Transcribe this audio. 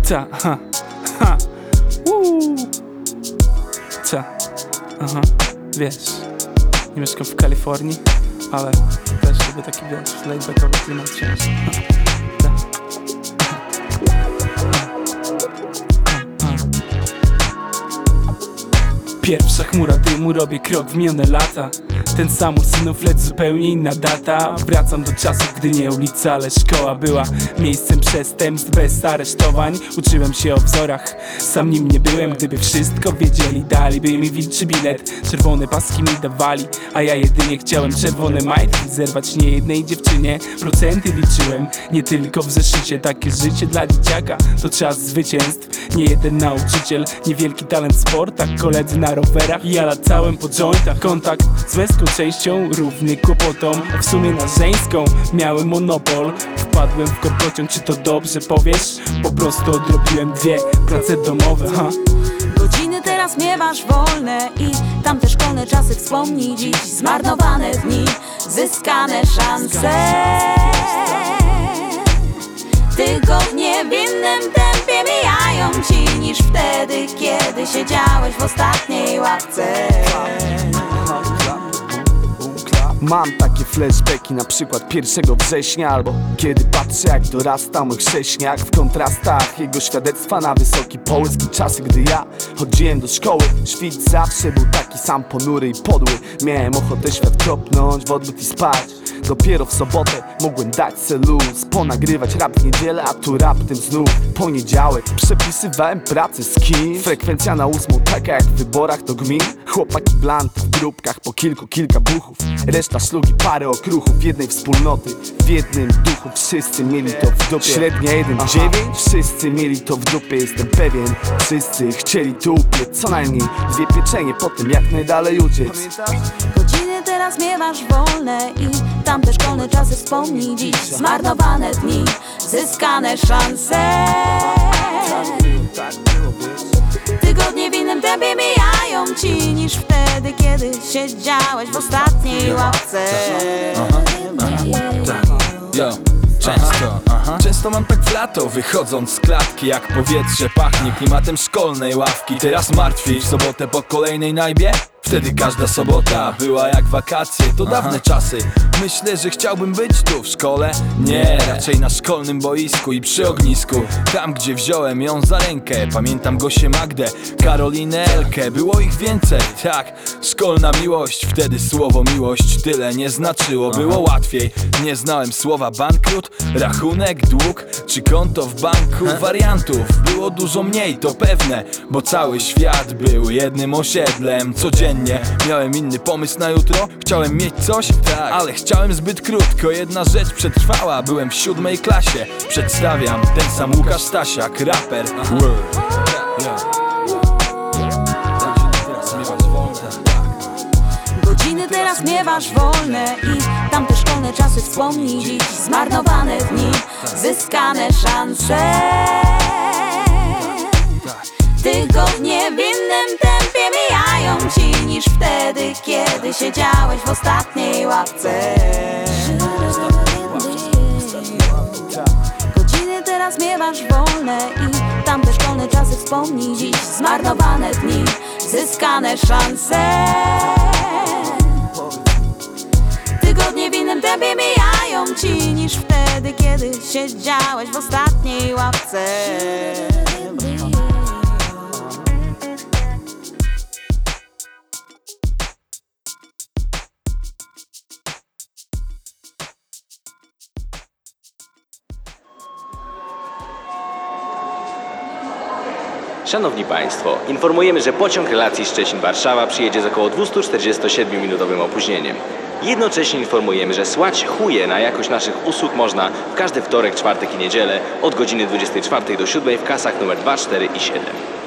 Ta, ha, ha, ta, aha, wiesz, nie mieszkam w Kalifornii, ale też lubię taki, wiesz, laybackowy klimat ciężki. Pierwsza chmura dymu, robię krok w minione lata. Ten sam synów, lecz zupełnie inna data. Wracam do czasów, gdy nie ulica, ale szkoła była miejscem przestępstw bez aresztowań. Uczyłem się o wzorach, sam nim nie byłem. Gdyby wszystko wiedzieli, daliby mi wilczy bilet. Czerwone paski mi dawali, a ja jedynie chciałem czerwone majtki zerwać niejednej dziewczynie. Procenty liczyłem, nie tylko w zeszycie. Takie życie dla dzieciaka to czas zwycięstw. Nie jeden nauczyciel, niewielki talent w sportach. Koledzy na rowerach i ja latałem po jointach. Kontakt z męską częścią równy kłopotom. W sumie na żeńską miałem monopol. Wpadłem w korkociąg, czy to dobrze powiesz? Po prostu odrobiłem 2 prace domowe, ha. Godziny teraz miewasz wolne i tamte szkolne czasy wspomnij dziś. Zmarnowane dni, zyskane szanse. Tygodnie w innym tempie mijają ci niż wtedy, kiedy siedziałeś w ostatniej ławce. Mam takie flashbacki, na przykład 1 września, albo kiedy patrzę jak dorasta mój chrześniak. W kontrastach jego świadectwa na wysoki połysk. I czasy, gdy ja chodziłem do szkoły, świt zawsze był taki sam ponury i podły. Miałem ochotę świat kopnąć w odbyt i spać. Dopiero w sobotę mogłem dać se luz, ponagrywać rap w niedzielę, a tu raptem znów poniedziałek. Przepisywałem pracę z kim? Frekwencja na 8, taka jak w wyborach do gmin. Chłopaki blanty w grupkach, po kilka buchów. Reszta szlugi, parę okruchów jednej wspólnoty. W jednym duchu wszyscy mieli to w dupie. Średnia 1,9, wszyscy mieli to w dupie, jestem pewien. Wszyscy chcieli tu upiec co najmniej 2 pieczenie, potem jak najdalej uciec. Godziny teraz miewasz wolne i tamte szkolne czasy wspomnij dziś. Zmarnowane dni, zyskane szanse. Tygodnie w innym tempie mijają ci niż wtedy, kiedy siedziałeś w ostatniej ławce. Często mam tak w lato, wychodząc z klatki, jak powietrze pachnie klimatem szkolnej ławki. Teraz martwiej w sobotę po kolejnej najbie? Wtedy każda sobota była jak wakacje, to dawne czasy. Myślę, że chciałbym być tu w szkole. Nie, raczej na szkolnym boisku i przy ognisku. Tam, gdzie wziąłem ją za rękę. Pamiętam Gosię Magdę, Karolinę, Elkę. Było ich więcej, tak. Szkolna miłość, wtedy słowo miłość tyle nie znaczyło. Było łatwiej, nie znałem słowa bankrut, rachunek, dług czy konto w banku. Wariantów było dużo mniej, to pewne, bo cały świat był jednym osiedlem. Codziennie miałem inny pomysł na jutro. Chciałem mieć coś, tak, ale chciałem zbyt krótko. Jedna rzecz przetrwała, byłem w 7 klasie. Przedstawiam, ten sam Łukasz Stasiak, raper. Godziny teraz miewasz wolne i tamte szkolne czasy wspomnij dziś. Zmarnowane dni, zyskane szanse. Tygodnie w innym tempie mijają ci niż wtedy, kiedy siedziałeś w ostatniej ławce. Godziny teraz miewasz wolne i tamte szkolne czasy wspomnij dziś. Zmarnowane dni, zyskane szanse. Tygodnie w innym tempie mijają ci niż wtedy, kiedy siedziałeś w ostatniej ławce. Szanowni Państwo, informujemy, że pociąg relacji Szczecin-Warszawa przyjedzie z około 247-minutowym opóźnieniem. Jednocześnie informujemy, że słać chuje na jakość naszych usług można w każdy wtorek, czwartek i niedzielę od godziny 24 do 7 w kasach numer 2, 4 i 7.